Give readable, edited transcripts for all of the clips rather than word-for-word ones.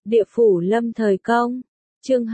Địa phủ lâm thời công. Chương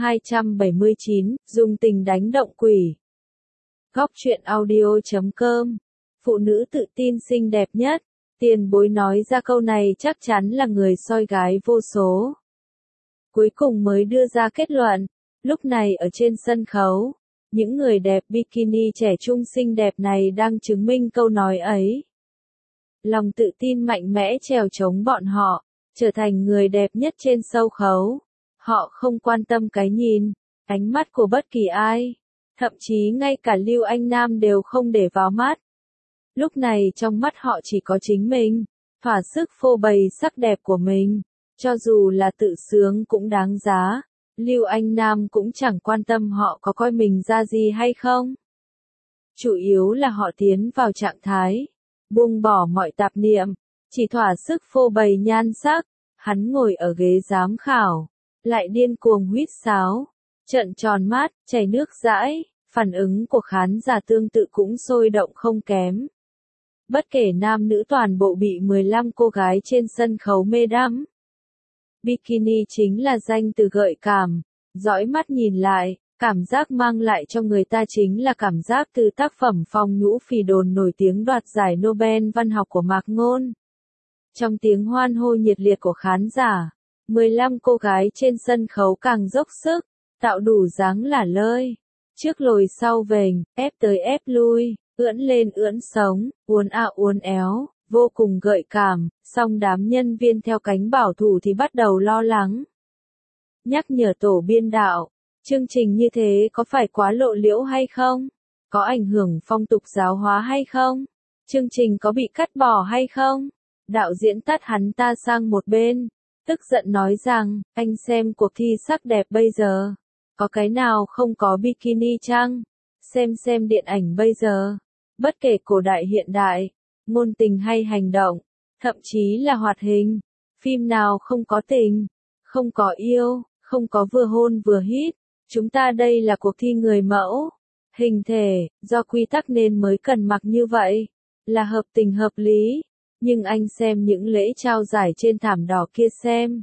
279, dùng tình đánh động quỷ. Góc truyện audio.com. Phụ nữ tự tin xinh đẹp nhất. Tiền bối nói ra câu này chắc chắn là người soi gái vô số. Cuối cùng mới đưa ra kết luận. Lúc này ở trên sân khấu, những người đẹp bikini trẻ trung xinh đẹp này đang chứng minh câu nói ấy. Lòng tự tin mạnh mẽ trèo chống bọn họ, trở thành người đẹp nhất trên sân khấu. Họ không quan tâm cái nhìn, ánh mắt của bất kỳ ai. Thậm chí ngay cả Lưu Anh Nam đều không để vào mắt. Lúc này trong mắt họ chỉ có chính mình, thỏa sức phô bày sắc đẹp của mình. Cho dù là tự sướng cũng đáng giá. Lưu Anh Nam cũng chẳng quan tâm họ có coi mình ra gì hay không. Chủ yếu là họ tiến vào trạng thái, buông bỏ mọi tạp niệm, chỉ thỏa sức phô bày nhan sắc. Hắn ngồi ở ghế giám khảo, lại điên cuồng huýt sáo, trợn tròn mắt, chảy nước dãi, phản ứng của khán giả tương tự cũng sôi động không kém. Bất kể nam nữ toàn bộ bị 15 cô gái trên sân khấu mê đắm. Bikini chính là danh từ gợi cảm, dõi mắt nhìn lại, cảm giác mang lại cho người ta chính là cảm giác từ tác phẩm Phong Nhũ Phì Đồn nổi tiếng đoạt giải Nobel văn học của Mạc Ngôn. Trong tiếng hoan hô nhiệt liệt của khán giả, 15 cô gái trên sân khấu càng dốc sức, tạo đủ dáng lả lơi. Trước lồi sau vểnh, ép tới ép lui, ưỡn lên ưỡn sống, uốn à uốn éo, vô cùng gợi cảm, song đám nhân viên theo cánh bảo thủ thì bắt đầu lo lắng. Nhắc nhở tổ biên đạo, chương trình như thế có phải quá lộ liễu hay không? Có ảnh hưởng phong tục giáo hóa hay không? Chương trình có bị cắt bỏ hay không? Đạo diễn tắt hắn ta sang một bên, tức giận nói rằng, anh xem cuộc thi sắc đẹp bây giờ, có cái nào không có bikini chăng? Xem điện ảnh bây giờ, bất kể cổ đại hiện đại, ngôn tình hay hành động, thậm chí là hoạt hình, phim nào không có tình, không có yêu, không có vừa hôn vừa hít. Chúng ta đây là cuộc thi người mẫu, hình thể, do quy tắc nên mới cần mặc như vậy, là hợp tình hợp lý. Nhưng anh xem những lễ trao giải trên thảm đỏ kia xem.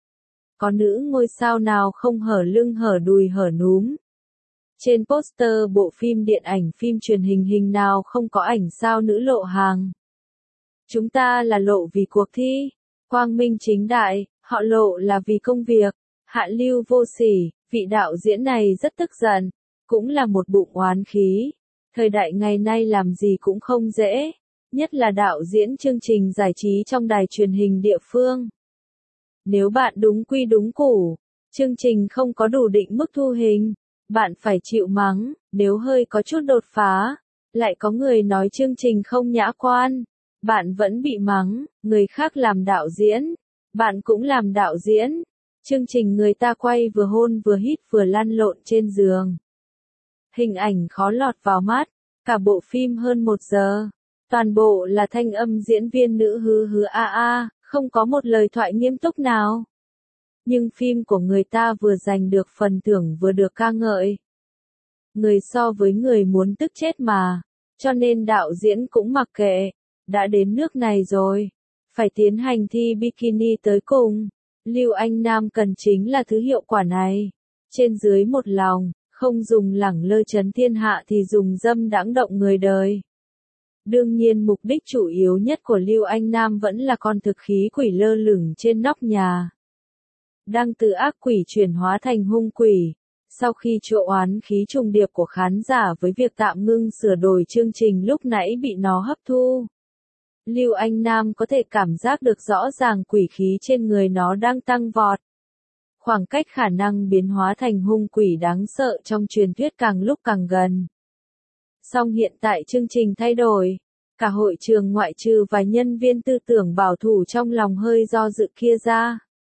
Có nữ ngôi sao nào không hở lưng hở đùi hở núm? Trên poster bộ phim điện ảnh phim truyền hình nào không có ảnh sao nữ lộ hàng? Chúng ta là lộ vì cuộc thi, quang minh chính đại, họ lộ là vì công việc, hạ lưu vô sỉ. Vị đạo diễn này rất tức giận, cũng là một bụng oán khí. Thời đại ngày nay làm gì cũng không dễ, nhất là đạo diễn chương trình giải trí trong đài truyền hình địa phương. Nếu bạn đúng quy đúng củ, chương trình không có đủ định mức thu hình, bạn phải chịu mắng. Nếu hơi có chút đột phá, lại có người nói chương trình không nhã quan, bạn vẫn bị mắng. Người khác làm đạo diễn, bạn cũng làm đạo diễn. Chương trình người ta quay vừa hôn vừa hít vừa lăn lộn trên giường. Hình ảnh khó lọt vào mắt, cả bộ phim hơn 1 giờ. Toàn bộ là thanh âm diễn viên nữ hứ hứ a a, không có một lời thoại nghiêm túc nào. Nhưng phim của người ta vừa giành được phần thưởng vừa được ca ngợi. Người so với người muốn tức chết mà, cho nên đạo diễn cũng mặc kệ, đã đến nước này rồi, phải tiến hành thi bikini tới cùng. Lưu Anh Nam cần chính là thứ hiệu quả này. Trên dưới một lòng, không dùng lẳng lơ chấn thiên hạ thì dùng dâm đãng động người đời. Đương nhiên mục đích chủ yếu nhất của Lưu Anh Nam vẫn là con thực khí quỷ lơ lửng trên nóc nhà. Đang từ ác quỷ chuyển hóa thành hung quỷ. Sau khi chỗ oán khí trùng điệp của khán giả với việc tạm ngưng sửa đổi chương trình lúc nãy bị nó hấp thu. Lưu Anh Nam có thể cảm giác được rõ ràng quỷ khí trên người nó đang tăng vọt. Khoảng cách khả năng biến hóa thành hung quỷ đáng sợ trong truyền thuyết càng lúc càng gần. Song hiện tại chương trình thay đổi. Cả hội trường ngoại trừ vài nhân viên tư tưởng bảo thủ trong lòng hơi do dự kia ra.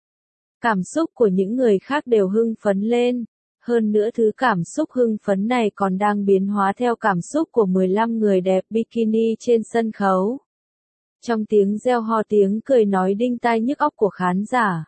Cảm xúc của những người khác đều hưng phấn lên. Hơn nữa thứ cảm xúc hưng phấn này còn đang biến hóa theo cảm xúc của 15 người đẹp bikini trên sân khấu. Trong tiếng reo hò tiếng cười nói đinh tai nhức óc của khán giả.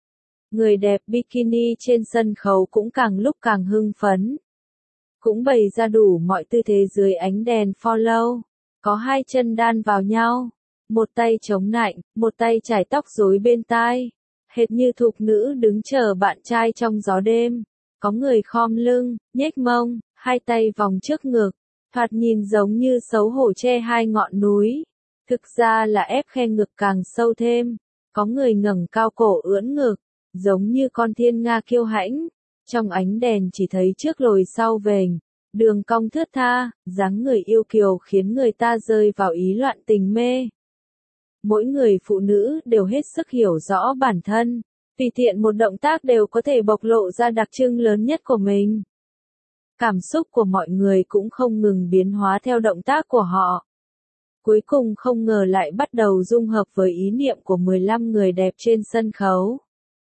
Người đẹp bikini trên sân khấu cũng càng lúc càng hưng phấn. Cũng bày ra đủ mọi tư thế dưới ánh đèn follow. Có 2 chân đan vào nhau. Một tay chống nạnh, một tay chải tóc rối bên tai. hệt như thục nữ đứng chờ bạn trai trong gió đêm. Có người khom lưng, nhếch mông, hai tay vòng trước ngực, thoạt nhìn giống như xấu hổ che hai ngọn núi. Thực ra là ép khe ngực càng sâu thêm. Có người ngẩng cao cổ ưỡn ngực, giống như con thiên nga kiêu hãnh. Trong ánh đèn chỉ thấy trước lồi sau vềnh, đường cong thướt tha, dáng người yêu kiều khiến người ta rơi vào ý loạn tình mê. Mỗi người phụ nữ đều hết sức hiểu rõ bản thân, tùy tiện một động tác đều có thể bộc lộ ra đặc trưng lớn nhất của mình. Cảm xúc của mọi người cũng không ngừng biến hóa theo động tác của họ. Cuối cùng không ngờ lại bắt đầu dung hợp với ý niệm của 15 người đẹp trên sân khấu.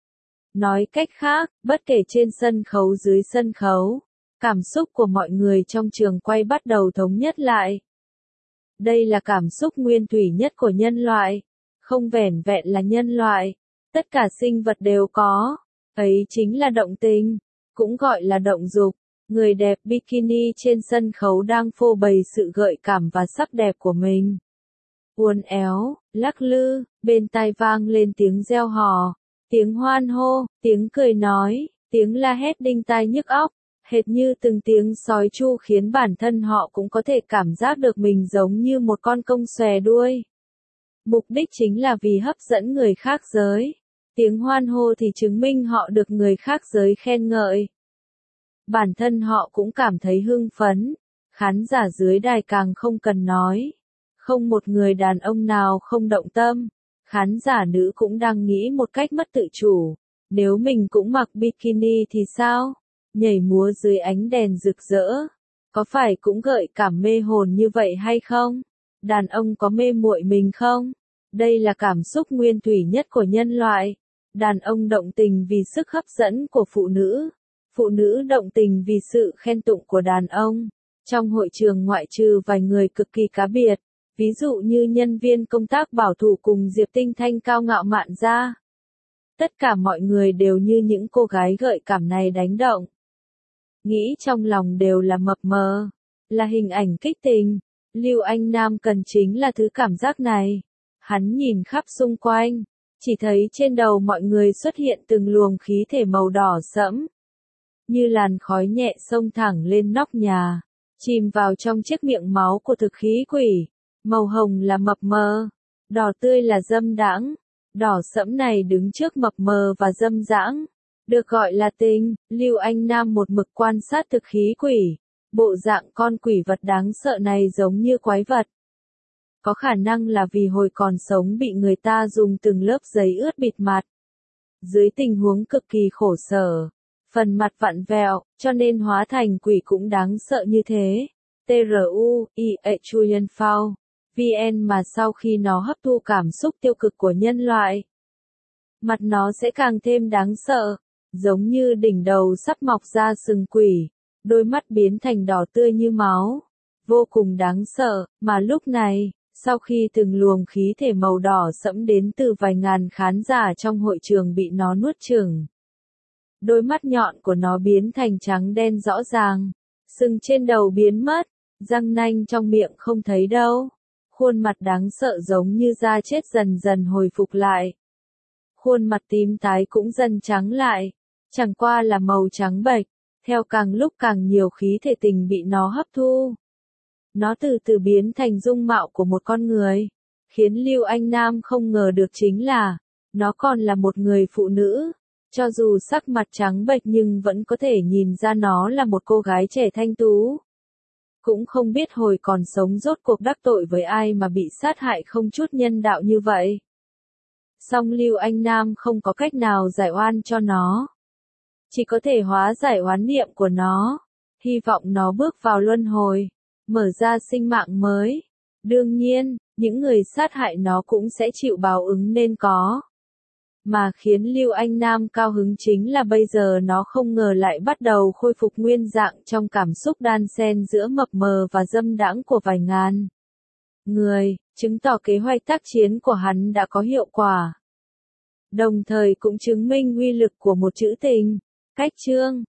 Nói cách khác, bất kể trên sân khấu dưới sân khấu, cảm xúc của mọi người trong trường quay bắt đầu thống nhất lại. Đây là cảm xúc nguyên thủy nhất của nhân loại, không vẻn vẹn là nhân loại, tất cả sinh vật đều có, ấy chính là động tình, cũng gọi là động dục. Người đẹp bikini trên sân khấu đang phô bày sự gợi cảm và sắc đẹp của mình. Uốn éo, lắc lư, bên tai vang lên tiếng reo hò, tiếng hoan hô, tiếng cười nói, tiếng la hét đinh tai nhức óc, hệt như từng tiếng sói tru khiến bản thân họ cũng có thể cảm giác được mình giống như một con công xòe đuôi. Mục đích chính là vì hấp dẫn người khác giới. Tiếng hoan hô thì chứng minh họ được người khác giới khen ngợi. Bản thân họ cũng cảm thấy hưng phấn, khán giả dưới đài càng không cần nói. Không một người đàn ông nào không động tâm, khán giả nữ cũng đang nghĩ một cách mất tự chủ, nếu mình cũng mặc bikini thì sao? Nhảy múa dưới ánh đèn rực rỡ, có phải cũng gợi cảm mê hồn như vậy hay không? Đàn ông có mê muội mình không? Đây là cảm xúc nguyên thủy nhất của nhân loại. Đàn ông động tình vì sức hấp dẫn của phụ nữ động tình vì sự khen tụng của đàn ông. Trong hội trường ngoại trừ vài người cực kỳ cá biệt, ví dụ như nhân viên công tác bảo thủ cùng Diệp Tinh Thanh cao ngạo mạn ra. Tất cả mọi người đều như những cô gái gợi cảm này đánh động. Nghĩ trong lòng đều là mập mờ, là hình ảnh kích tình. Lưu Anh Nam cần chính là thứ cảm giác này. Hắn nhìn khắp xung quanh, chỉ thấy trên đầu mọi người xuất hiện từng luồng khí thể màu đỏ sẫm, như làn khói nhẹ xông thẳng lên nóc nhà, chìm vào trong chiếc miệng máu của thực khí quỷ. Màu hồng là mập mờ, đỏ tươi là dâm đãng. Đỏ sẫm này đứng trước mập mờ và dâm dãng, được gọi là tình. Lưu Anh Nam một mực quan sát thực khí quỷ, bộ dạng con quỷ vật đáng sợ này giống như quái vật. Có khả năng là vì hồi còn sống bị người ta dùng từng lớp giấy ướt bịt mặt. Dưới tình huống cực kỳ khổ sở, phần mặt vặn vẹo, cho nên hóa thành quỷ cũng đáng sợ như thế. TRU-IE Julian Phao VN mà sau khi nó hấp thu cảm xúc tiêu cực của nhân loại, mặt nó sẽ càng thêm đáng sợ, giống như đỉnh đầu sắp mọc ra sừng quỷ, đôi mắt biến thành đỏ tươi như máu, vô cùng đáng sợ. Mà lúc này, sau khi từng luồng khí thể màu đỏ sẫm đến từ vài ngàn khán giả trong hội trường bị nó nuốt chửng, đôi mắt nhọn của nó biến thành trắng đen rõ ràng, sừng trên đầu biến mất, răng nanh trong miệng không thấy đâu. Khuôn mặt đáng sợ giống như da chết dần dần hồi phục lại. Khuôn mặt tím tái cũng dần trắng lại, chẳng qua là màu trắng bệch, theo càng lúc càng nhiều khí thể tình bị nó hấp thu. Nó từ từ biến thành dung mạo của một con người. Khiến Lưu Anh Nam không ngờ được chính là, nó còn là một người phụ nữ. Cho dù sắc mặt trắng bệch nhưng vẫn có thể nhìn ra nó là một cô gái trẻ thanh tú. Cũng không biết hồi còn sống rốt cuộc đắc tội với ai mà bị sát hại không chút nhân đạo như vậy. Song Lưu Anh Nam không có cách nào giải oan cho nó. Chỉ có thể hóa giải oán niệm của nó. Hy vọng nó bước vào luân hồi, mở ra sinh mạng mới. Đương nhiên, những người sát hại nó cũng sẽ chịu báo ứng nên có. Mà khiến Lưu Anh Nam cao hứng chính là bây giờ nó không ngờ lại bắt đầu khôi phục nguyên dạng trong cảm xúc đan xen giữa mập mờ và dâm đãng của vài ngàn người, chứng tỏ kế hoạch tác chiến của hắn đã có hiệu quả. Đồng thời cũng chứng minh uy lực của một chữ tình. Cách chương